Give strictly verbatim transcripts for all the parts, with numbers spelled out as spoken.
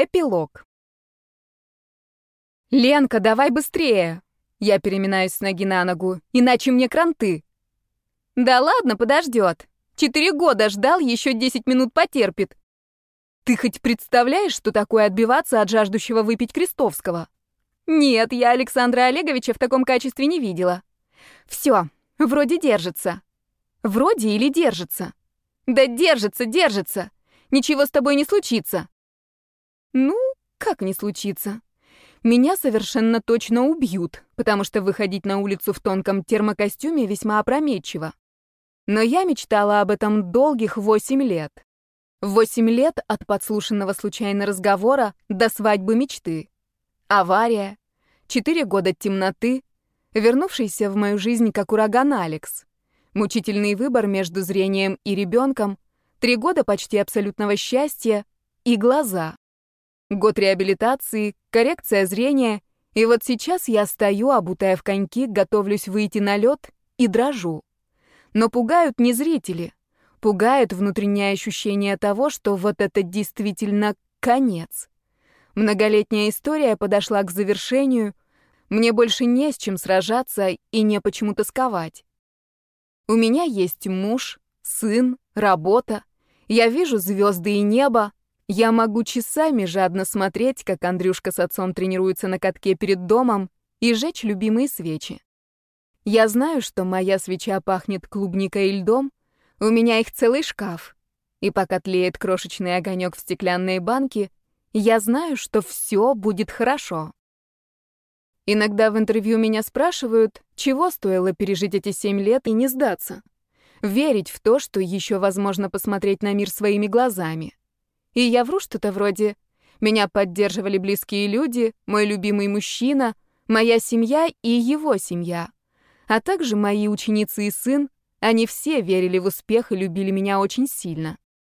Эпилог. «Ленка, давай быстрее!» Я переминаюсь с ноги на ногу. «Иначе мне кранты!» «Да ладно, подождет. Четыре года ждал, еще десять минут потерпит. Ты хоть представляешь, что такое отбиваться от жаждущего выпить Крестовского?» «Нет, я Александра Олеговича в таком качестве не видела. Все, вроде держится. Вроде или держится? Да держится, держится. Ничего с тобой не случится». «Ну, как не случится? Меня совершенно точно убьют, потому что выходить на улицу в тонком термокостюме весьма опрометчиво. Но я мечтала об этом долгих восемь лет. Восемь лет от подслушанного случайно разговора до свадьбы мечты. Авария, четыре года темноты, вернувшийся в мою жизнь как ураган Алекс. Мучительный выбор между зрением и ребенком, три года почти абсолютного счастья и глаза. Год реабилитации, коррекция зрения, и вот сейчас я стою, обутая в коньки, готовлюсь выйти на лед и дрожу. Но пугают не зрители, пугает внутреннее ощущение того, что вот это действительно конец. Многолетняя история подошла к завершению, мне больше не с чем сражаться и не почему тосковать. У меня есть муж, сын, работа, я вижу звезды и небо. Я могу часами жадно смотреть, как Андрюшка с отцом тренируются на катке перед домом, и жечь любимые свечи. Я знаю, что моя свеча пахнет клубникой и льдом, у меня их целый шкаф. И пока тлеет крошечный огонек в стеклянной банке, я знаю, что все будет хорошо. Иногда в интервью меня спрашивают, чего стоило пережить эти семь лет и не сдаться. Верить в то, что еще возможно посмотреть на мир своими глазами. И я вру что-то вроде «меня поддерживали близкие люди, мой любимый мужчина, моя семья и его семья, а также мои ученицы и сын, они все верили в успех и любили меня очень сильно».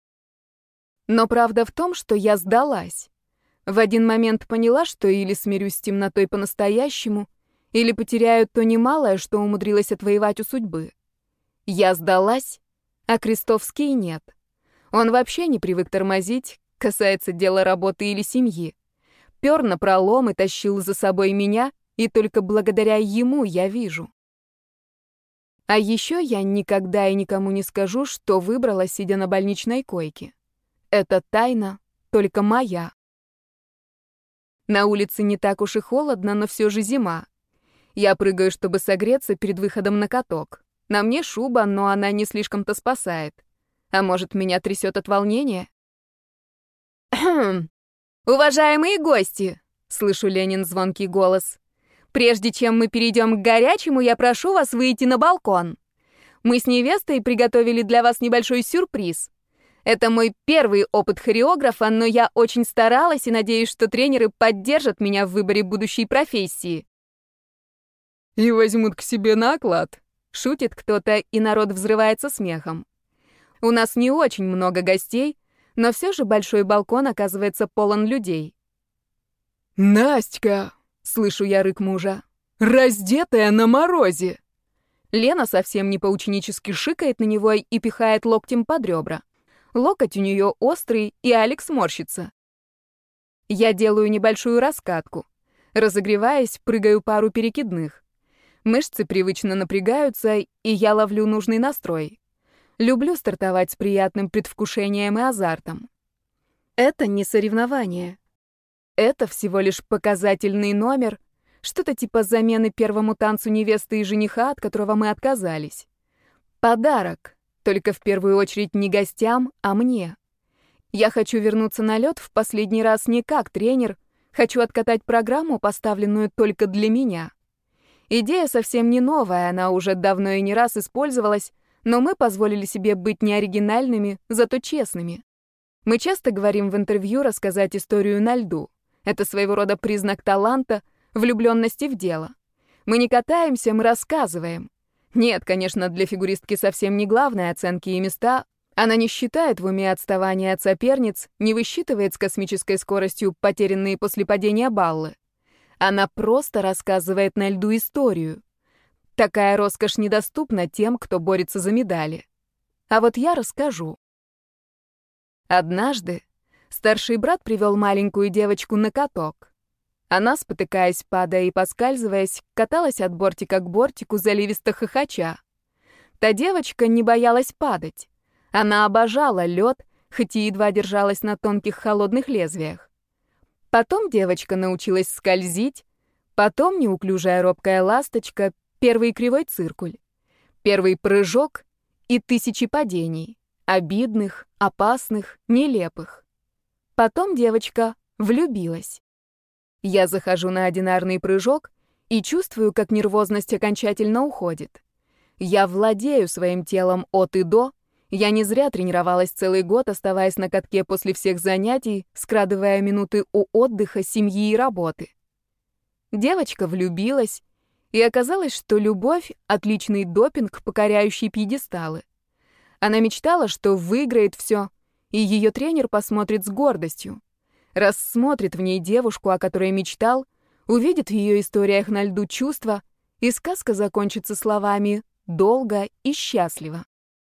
Но правда в том, что я сдалась. В один момент поняла, что или смирюсь с темнотой по-настоящему, или потеряю то немалое, что умудрилась отвоевать у судьбы. Я сдалась, а Крестовский нет. Он вообще не привык тормозить, касается дела работы или семьи. Пёр напролом и тащил за собой меня, и только благодаря ему я вижу. А еще я никогда и никому не скажу, что выбрала, сидя на больничной койке. Это тайна только моя. На улице не так уж и холодно, но все же зима. Я прыгаю, чтобы согреться перед выходом на каток. На мне шуба, но она не слишком-то спасает. А может, меня трясет от волнения? «Уважаемые гости!» — слышу Ленин звонкий голос. «Прежде чем мы перейдем к горячему, я прошу вас выйти на балкон. Мы с невестой приготовили для вас небольшой сюрприз. Это мой первый опыт хореографа, но я очень старалась и надеюсь, что тренеры поддержат меня в выборе будущей профессии». «И возьмут к себе на оклад», — шутит кто-то, и народ взрывается смехом. У нас не очень много гостей, но все же большой балкон оказывается полон людей. «Настя!» — слышу я рык мужа. «Раздетая на морозе!» Лена совсем не поученически шикает на него и пихает локтем под ребра. Локоть у нее острый, и Алекс морщится. Я делаю небольшую раскатку. Разогреваясь, прыгаю пару перекидных. Мышцы привычно напрягаются, и я ловлю нужный настрой. Люблю стартовать с приятным предвкушением и азартом. Это не соревнование. Это всего лишь показательный номер, что-то типа замены первому танцу невесты и жениха, от которого мы отказались. Подарок, только в первую очередь не гостям, а мне. Я хочу вернуться на лед в последний раз не как тренер, хочу откатать программу, поставленную только для меня. Идея совсем не новая, она уже давно и не раз использовалась, но мы позволили себе быть не оригинальными, зато честными. Мы часто говорим в интервью рассказать историю на льду. Это своего рода признак таланта, влюбленности в дело. Мы не катаемся, мы рассказываем. Нет, конечно, для фигуристки совсем не главное оценки и места. Она не считает в уме отставание от соперниц, не высчитывает с космической скоростью потерянные после падения баллы. Она просто рассказывает на льду историю. Такая роскошь недоступна тем, кто борется за медали. А вот я расскажу. Однажды, Старший брат привел маленькую девочку на каток. Она, спотыкаясь, падая и поскальзываясь, каталась от бортика к бортику, заливисто хохоча. Та девочка не боялась падать. Она обожала лед, хоть и едва держалась на тонких холодных лезвиях. Потом девочка научилась скользить, потом неуклюжая робкая ласточка, первый кривой циркуль, первый прыжок и тысячи падений, обидных, опасных, нелепых. Потом девочка влюбилась. Я захожу на одинарный прыжок и чувствую, как нервозность окончательно уходит. Я владею своим телом от и до. Я не зря тренировалась целый год, оставаясь на катке после всех занятий, скрадывая минуты у отдыха, семьи и работы. Девочка влюбилась, и оказалось, что любовь — отличный допинг, покоряющий пьедесталы. Она мечтала, что выиграет все, и ее тренер посмотрит с гордостью. Рассмотрит в ней девушку, о которой мечтал, увидит в ее историях на льду чувства, и сказка закончится словами «долго и счастливо».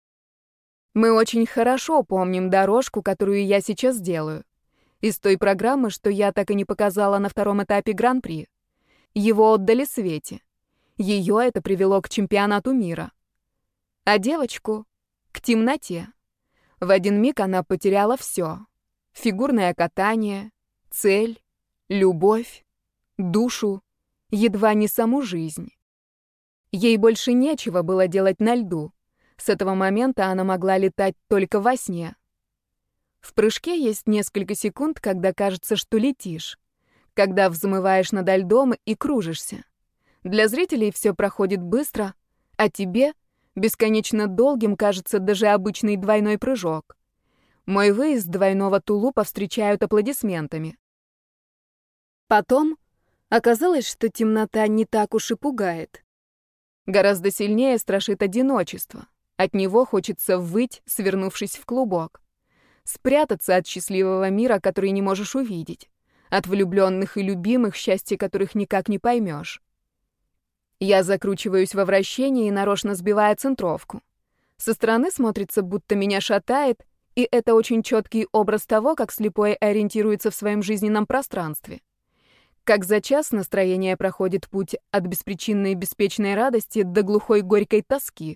Мы очень хорошо помним дорожку, которую я сейчас делаю. Из той программы, что я так и не показала на втором этапе Гран-при. Его отдали Свете. Ее это привело к чемпионату мира. А девочку — к темноте. В один миг она потеряла все. Фигурное катание, цель, любовь, душу, едва не саму жизнь. Ей больше нечего было делать на льду. С этого момента она могла летать только во сне. В прыжке есть несколько секунд, когда кажется, что летишь. Когда взмываешь над льдом и кружишься. Для зрителей все проходит быстро, а тебе бесконечно долгим кажется даже обычный двойной прыжок. Мой выезд двойного тулупа встречают аплодисментами. Потом оказалось, что темнота не так уж и пугает. Гораздо сильнее страшит одиночество. От него хочется выть, свернувшись в клубок. Спрятаться от счастливого мира, который не можешь увидеть. От влюбленных и любимых, счастье которых никак не поймешь. Я закручиваюсь во вращении и нарочно сбивая центровку. Со стороны смотрится, будто меня шатает, и это очень четкий образ того, как слепой ориентируется в своем жизненном пространстве. Как за час настроение проходит путь от беспричинной беспечной радости до глухой горькой тоски.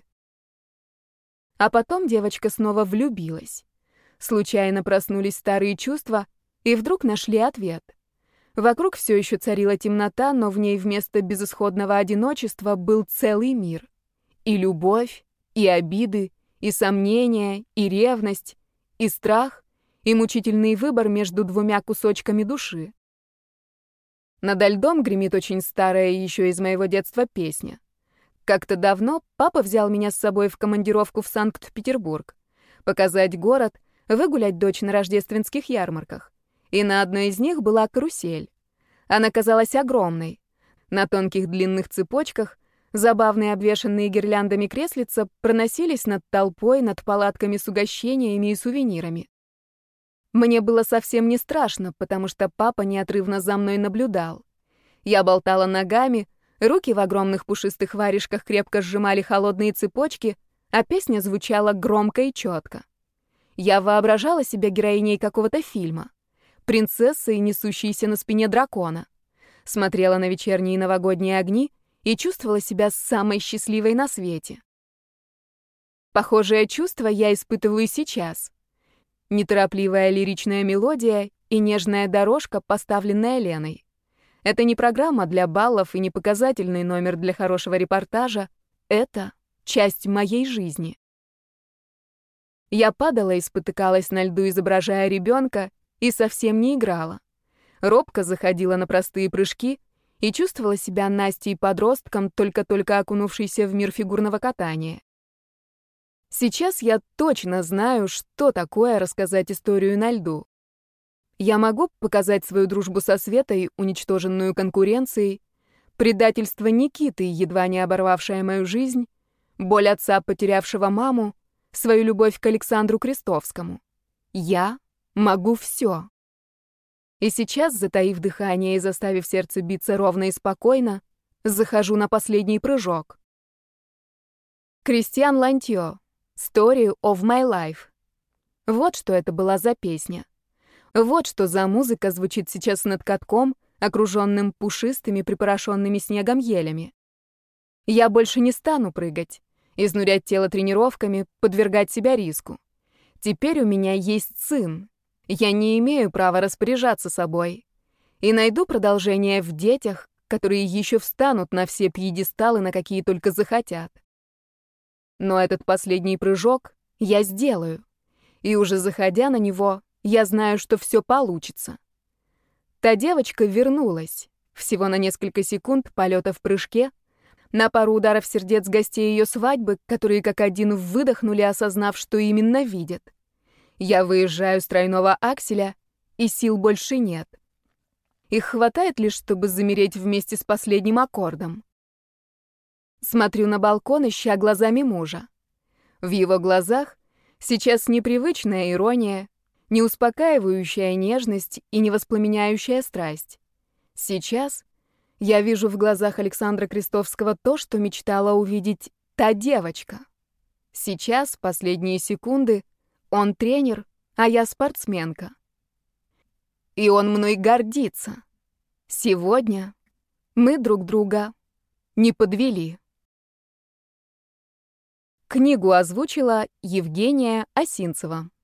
А потом девочка снова влюбилась. Случайно проснулись старые чувства и вдруг нашли ответ. Вокруг все еще царила темнота, но в ней вместо безысходного одиночества был целый мир. И любовь, и обиды, и сомнения, и ревность, и страх, и мучительный выбор между двумя кусочками души. Над льдом гремит очень старая еще из моего детства песня. Как-то давно папа взял меня с собой в командировку в Санкт-Петербург, показать город, выгулять дочь на рождественских ярмарках. И на одной из них была карусель. Она казалась огромной. На тонких длинных цепочках забавные обвешанные гирляндами креслица проносились над толпой, над палатками с угощениями и сувенирами. Мне было совсем не страшно, потому что папа неотрывно за мной наблюдал. Я болтала ногами, руки в огромных пушистых варежках крепко сжимали холодные цепочки, а песня звучала громко и четко. Я воображала себя героиней какого-то фильма. Принцессой, несущейся на спине дракона. Смотрела на вечерние новогодние огни и чувствовала себя самой счастливой на свете. Похожее чувство я испытываю сейчас. Неторопливая лиричная мелодия и нежная дорожка, поставленная Леной. Это не программа для баллов и не показательный номер для хорошего репортажа. Это часть моей жизни. Я падала и спотыкалась на льду, изображая ребенка, и совсем не играла. Робко заходила на простые прыжки и чувствовала себя Настей-подростком, только-только окунувшейся в мир фигурного катания. Сейчас я точно знаю, что такое рассказать историю на льду. Я могу показать свою дружбу со Светой, уничтоженную конкуренцией, предательство Никиты, едва не оборвавшее мою жизнь, боль отца, потерявшего маму, свою любовь к Александру Крестовскому. Я могу все. И сейчас, затаив дыхание и заставив сердце биться ровно и спокойно, захожу на последний прыжок. Кристиан Лантьо. Story of my life. Вот что это была за песня. Вот что за музыка звучит сейчас над катком, окруженным пушистыми, припорошенными снегом елями. Я больше не стану прыгать, изнурять тело тренировками, подвергать себя риску. Теперь у меня есть сын. Я не имею права распоряжаться собой. И найду продолжение в детях, которые еще встанут на все пьедесталы, на какие только захотят. Но этот последний прыжок я сделаю. И уже заходя на него, я знаю, что все получится. Та девочка вернулась. Всего на несколько секунд полета в прыжке, на пару ударов сердец гостей ее свадьбы, которые как один выдохнули, осознав, что именно видят. Я выезжаю с тройного акселя, и сил больше нет. Их хватает лишь, чтобы замереть вместе с последним аккордом. Смотрю на балкон, ища глазами мужа. В его глазах сейчас непривычная ирония, не успокаивающая нежность и не воспламеняющая страсть. Сейчас я вижу в глазах Александра Крестовского то, что мечтала увидеть та девочка. Сейчас, последние секунды, он тренер, а я спортсменка. И он мной гордится. Сегодня мы друг друга не подвели. Книгу озвучила Евгения Осинцева.